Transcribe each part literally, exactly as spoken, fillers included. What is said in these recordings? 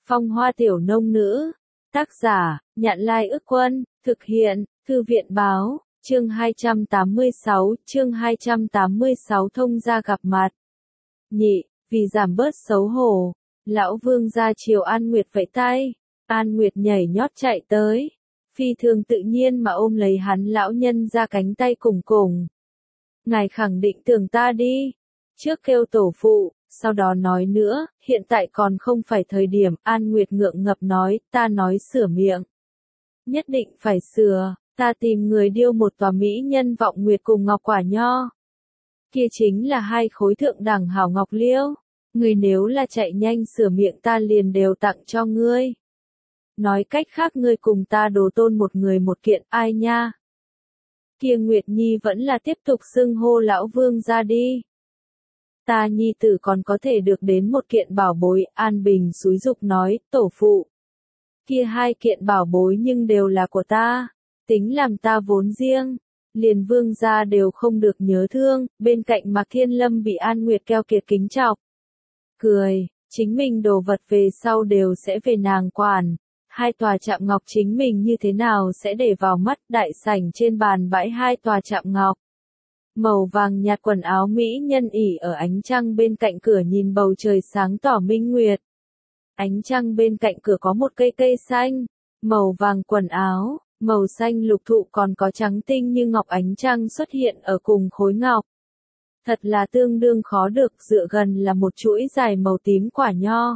Phong hoa tiểu nông nữ. Tác giả, Nhạn Lai Ức Quân, thực hiện, Thư viện báo, chương hai trăm tám mươi sáu, chương hai trăm tám mươi sáu thông gia gặp mặt. Nhị, vì giảm bớt xấu hổ, lão vương ra chiều An Nguyệt vẫy tay, An Nguyệt nhảy nhót chạy tới, phi thường tự nhiên mà ôm lấy hắn lão nhân ra cánh tay cùng cùng. Ngài khẳng định tưởng ta đi, trước kêu tổ phụ, sau đó nói nữa, hiện tại còn không phải thời điểm, An Nguyệt ngượng ngập nói, ta nói sửa miệng. Nhất định phải sửa, ta tìm người điêu một tòa mỹ nhân vọng nguyệt cùng ngọc quả nho. Kia chính là hai khối thượng đẳng hảo ngọc liêu, người nếu là chạy nhanh sửa miệng ta liền đều tặng cho ngươi. Nói cách khác ngươi cùng ta đồ tôn một người một kiện, ai nha? Kia Nguyệt Nhi vẫn là tiếp tục xưng hô lão vương ra đi. Ta nhi tử còn có thể được đến một kiện bảo bối, An Bình xúi dục nói, tổ phụ. Kia hai kiện bảo bối nhưng đều là của ta, tính làm ta vốn riêng, liền vương gia đều không được nhớ thương, bên cạnh Mạc Thiên Lâm bị An Nguyệt keo kiệt kính chọc. Cười, chính mình đồ vật về sau đều sẽ về nàng quản, hai tòa chạm ngọc chính mình như thế nào sẽ để vào mắt, đại sảnh trên bàn bãi hai tòa chạm ngọc. Màu vàng nhạt quần áo mỹ nhân ỉ ở ánh trăng bên cạnh cửa nhìn bầu trời sáng tỏ minh nguyệt. Ánh trăng bên cạnh cửa có một cây cây xanh, màu vàng quần áo, màu xanh lục thụ còn có trắng tinh như ngọc ánh trăng xuất hiện ở cùng khối ngọc. Thật là tương đương khó được, dựa gần là một chuỗi dài màu tím quả nho.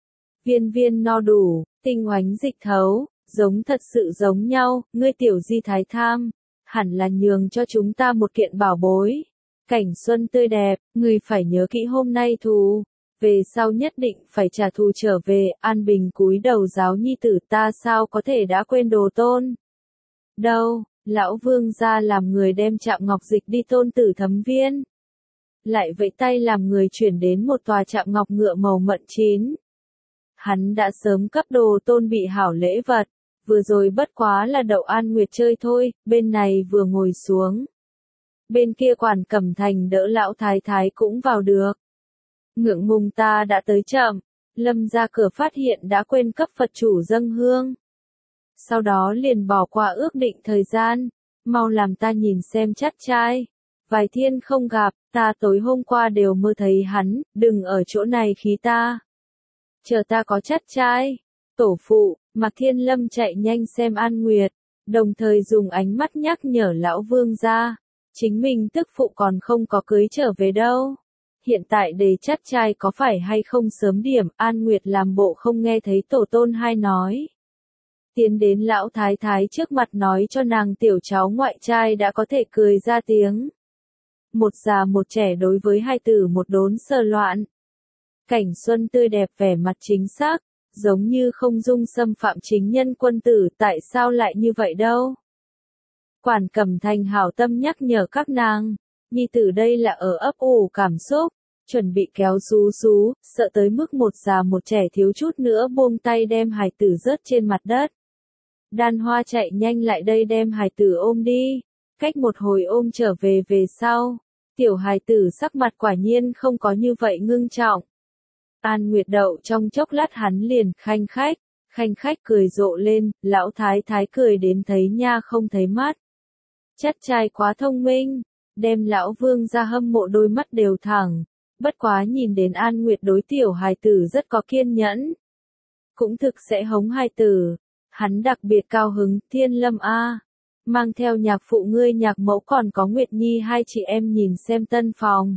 Viên viên no đủ, tinh oánh dịch thấu, giống thật sự giống nhau, ngươi tiểu di thái tham. Hẳn là nhường cho chúng ta một kiện bảo bối. Cảnh xuân tươi đẹp, người phải nhớ kỹ hôm nay thù. Về sau nhất định phải trả thù trở về, An Bình cúi đầu giáo nhi tử ta sao có thể đã quên đồ tôn. Đâu, lão vương ra làm người đem chạm ngọc dịch đi tôn tử thấm viên. Lại vẫy tay làm người chuyển đến một tòa chạm ngọc ngựa màu mận chín. Hắn đã sớm cấp đồ tôn bị hảo lễ vật. Vừa rồi bất quá là đậu An Nguyệt chơi thôi, bên này vừa ngồi xuống. Bên kia quản cẩm thành đỡ lão thái thái cũng vào được. Ngượng ngùng ta đã tới chậm, Lâm ra cửa phát hiện đã quên cấp Phật chủ dâng hương. Sau đó liền bỏ qua ước định thời gian, mau làm ta nhìn xem chắt trai. Vài thiên không gặp, ta tối hôm qua đều mơ thấy hắn, đừng ở chỗ này khí ta. Chờ ta có chắt trai, tổ phụ. Mạc Thiên Lâm chạy nhanh xem An Nguyệt, đồng thời dùng ánh mắt nhắc nhở lão vương ra, chính mình tức phụ còn không có cưới trở về đâu. Hiện tại để chắt trai có phải hay không sớm điểm, An Nguyệt làm bộ không nghe thấy tổ tôn hai nói. Tiến đến lão thái thái trước mặt nói cho nàng tiểu cháu ngoại trai đã có thể cười ra tiếng. Một già một trẻ đối với hai tử một đốn sờ loạn. Cảnh xuân tươi đẹp vẻ mặt chính xác. Giống như không dung xâm phạm chính nhân quân tử, tại sao lại như vậy đâu? Quản Cẩm Thành hảo tâm nhắc nhở các nàng, nhi tử đây là ở ấp ủ cảm xúc, chuẩn bị kéo xú xú, sợ tới mức một già một trẻ thiếu chút nữa buông tay đem hài tử rớt trên mặt đất. Đan Hoa chạy nhanh lại đây đem hài tử ôm đi, cách một hồi ôm trở về về sau, tiểu hài tử sắc mặt quả nhiên không có như vậy ngưng trọng. An Nguyệt đậu trong chốc lát hắn liền khanh khách, khanh khách cười rộ lên, lão thái thái cười đến thấy nha không thấy mắt. Chắt trai quá thông minh, đem lão vương ra hâm mộ đôi mắt đều thẳng, bất quá nhìn đến An Nguyệt đối tiểu hài tử rất có kiên nhẫn. Cũng thực sẽ hống hài tử, hắn đặc biệt cao hứng, Thiên Lâm a, mang theo nhạc phụ ngươi nhạc mẫu còn có Nguyệt Nhi hai chị em nhìn xem tân phòng.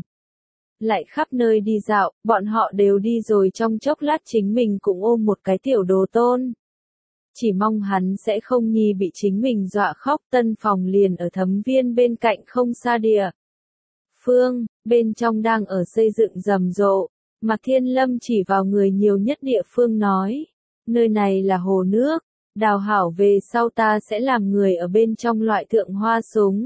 Lại khắp nơi đi dạo, bọn họ đều đi rồi trong chốc lát chính mình cũng ôm một cái tiểu đồ tôn. Chỉ mong hắn sẽ không nhi bị chính mình dọa khóc, tân phòng liền ở Thấm Viên bên cạnh không xa địa. Phương, bên trong đang ở xây dựng rầm rộ, Mạc Thiên Lâm chỉ vào người nhiều nhất địa phương nói, nơi này là hồ nước, đào hảo về sau ta sẽ làm người ở bên trong loại thượng hoa súng.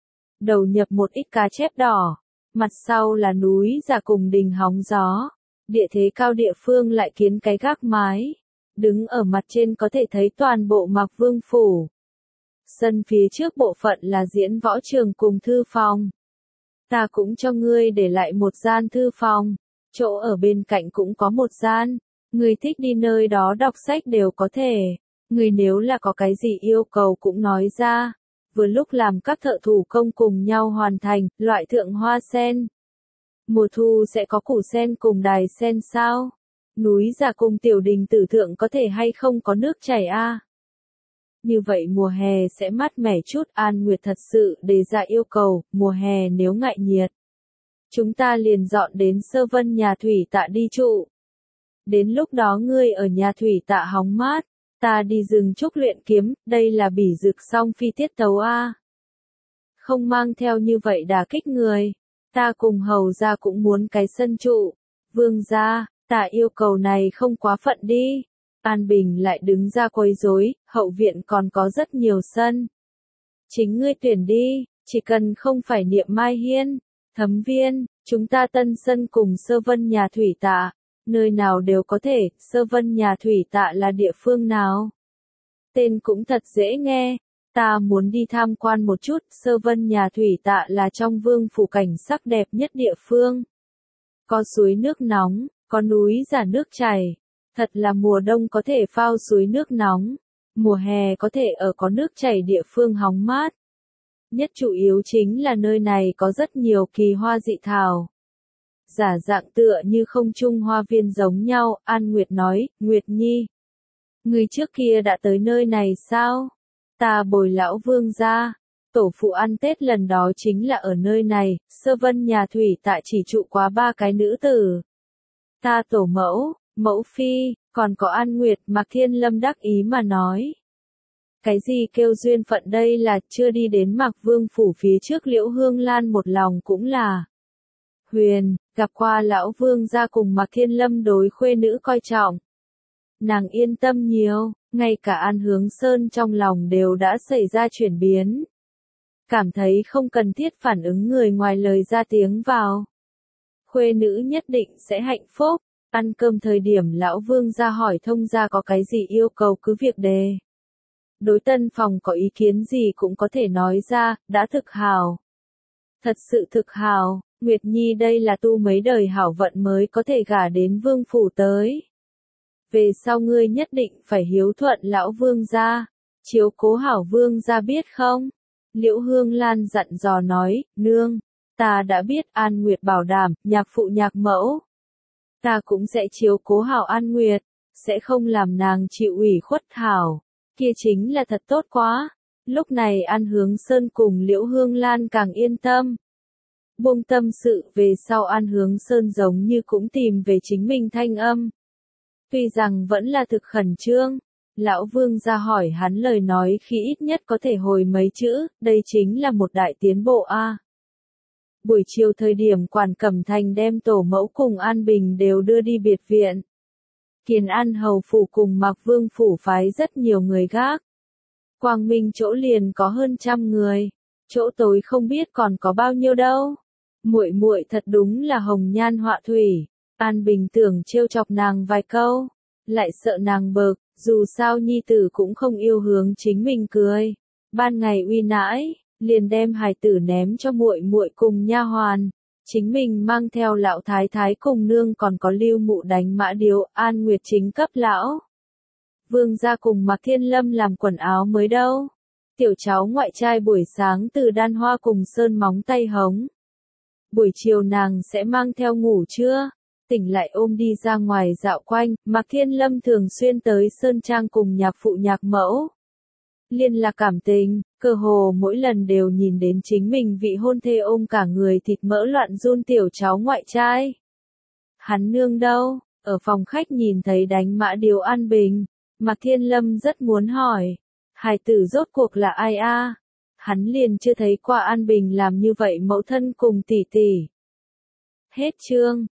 Đầu nhập một ít cá chép đỏ. Mặt sau là núi giả cùng đình hóng gió, địa thế cao địa phương lại kiến cái gác mái, đứng ở mặt trên có thể thấy toàn bộ Mạc Vương phủ. Sân phía trước bộ phận là diễn võ trường cùng thư phòng. Ta cũng cho ngươi để lại một gian thư phòng, chỗ ở bên cạnh cũng có một gian, Người thích đi nơi đó đọc sách đều có thể. Người nếu là có cái gì yêu cầu cũng nói ra. Vừa lúc làm các thợ thủ công cùng nhau hoàn thành, loại thượng hoa sen. Mùa thu sẽ có củ sen cùng đài sen sao? Núi Giả cùng tiểu đình tử thượng có thể hay không có nước chảy a? Như vậy mùa hè sẽ mát mẻ chút. An Nguyệt thật sự đề ra yêu cầu, mùa hè nếu ngại nhiệt. Chúng ta liền dọn đến Sơ Vân nhà thủy tạ đi trụ. Đến lúc đó ngươi ở nhà thủy tạ hóng mát, ta đi rừng trúc luyện kiếm, đây là bỉ dực song phi tiết tấu a. Không mang theo như vậy đả kích người, ta cùng hầu gia cũng muốn cái sân trụ. Vương gia, ta yêu cầu này không quá phận đi. An Bình lại đứng ra quấy rối, hậu viện còn có rất nhiều sân. Chính ngươi tuyển đi, chỉ cần không phải Niệm Mai Hiên, Thấm Viên, chúng ta tân sân cùng Sơ Vân nhà thủy tạ, nơi nào đều có thể. Sơ Vân nhà thủy tạ là địa phương nào? Tên cũng thật dễ nghe, ta muốn đi tham quan một chút. Sơ Vân nhà thủy tạ là trong vương phủ cảnh sắc đẹp nhất địa phương. Có suối nước nóng, có núi Giả nước chảy. Thật là mùa đông có thể phao suối nước nóng, mùa hè có thể ở có nước chảy địa phương hóng mát. Nhất chủ yếu chính là nơi này có rất nhiều kỳ hoa dị thảo. Giả dạng tựa như không trung hoa viên giống nhau. An Nguyệt nói, Nguyệt Nhi, người trước kia đã tới nơi này sao? Ta bồi lão vương gia, tổ phụ ăn Tết lần đó chính là ở nơi này. Sơ Vân nhà thủy tạ chỉ trụ quá ba cái nữ tử. Ta tổ mẫu, mẫu phi, còn có An Nguyệt. Mạc Thiên Lâm đắc ý mà nói. Cái gì kêu duyên phận đây là chưa đi đến Mạc Vương phủ phía trước Liễu Hương Lan một lòng cũng là huyền, gặp qua lão vương gia cùng Mạc Thiên Lâm đối khuê nữ coi trọng. Nàng yên tâm nhiều, ngay cả An Hướng Sơn trong lòng đều đã xảy ra chuyển biến. Cảm thấy không cần thiết phản ứng người ngoài lời ra tiếng vào. Khuê nữ nhất định sẽ hạnh phúc. Ăn cơm thời điểm lão vương gia hỏi thông gia có cái gì yêu cầu cứ việc đề. Đối tân phòng có ý kiến gì cũng có thể nói ra, đã thực hào. Thật sự thực hào, Nguyệt Nhi đây là tu mấy đời hảo vận mới có thể gả đến vương phủ tới. Về sau ngươi nhất định phải hiếu thuận lão vương gia, chiếu cố hảo vương gia biết không? Liễu Hương Lan dặn dò nói, nương, ta đã biết. An Nguyệt bảo đảm, nhạc phụ nhạc mẫu. Ta cũng sẽ chiếu cố hảo An Nguyệt, sẽ không làm nàng chịu ủy khuất hảo, kia chính là thật tốt quá. Lúc này An Hướng Sơn cùng Liễu Hương Lan càng yên tâm. Buông tâm sự về sau An Hướng Sơn giống như cũng tìm về chính mình thanh âm. Tuy rằng vẫn là thực khẩn trương, lão vương ra hỏi hắn lời nói khi ít nhất có thể hồi mấy chữ, đây chính là một đại tiến bộ a. Buổi chiều thời điểm Quản Cẩm Thành đem tổ mẫu cùng An Bình đều đưa đi biệt viện. Kiền An hầu phủ cùng Mạc Vương phủ phái rất nhiều người gác. Quang Minh chỗ liền có hơn trăm người, chỗ tối không biết còn có bao nhiêu đâu. Muội muội thật đúng là hồng nhan họa thủy. An Bình tưởng trêu chọc nàng vài câu, lại sợ nàng bực, dù sao nhi tử cũng không yêu hướng chính mình cười. Ban ngày uy nãi, liền đem hài tử ném cho muội muội cùng nha hoàn, chính mình mang theo lão thái thái cùng nương còn có Lưu Mụ đánh mã điếu. An Nguyệt chính cấp lão vương gia cùng Mạc Thiên Lâm làm quần áo mới đâu. Tiểu cháu ngoại trai buổi sáng từ đan hoa cùng sơn móng tay hống. Buổi chiều nàng sẽ mang theo ngủ trưa, tỉnh lại ôm đi ra ngoài dạo quanh. Mạc Thiên Lâm thường xuyên tới sơn trang cùng nhạc phụ nhạc mẫu. Liên lạc cảm tình, cơ hồ mỗi lần đều nhìn đến chính mình vị hôn thê ôm cả người thịt mỡ loạn run tiểu cháu ngoại trai. Hắn nương đâu? Ở phòng khách nhìn thấy đánh mã điếu An Bình. Mạc Thiên Lâm rất muốn hỏi, hài tử rốt cuộc là ai a? Hắn liền chưa thấy qua An Bình làm như vậy mẫu thân cùng tỷ tỷ. Hết chương.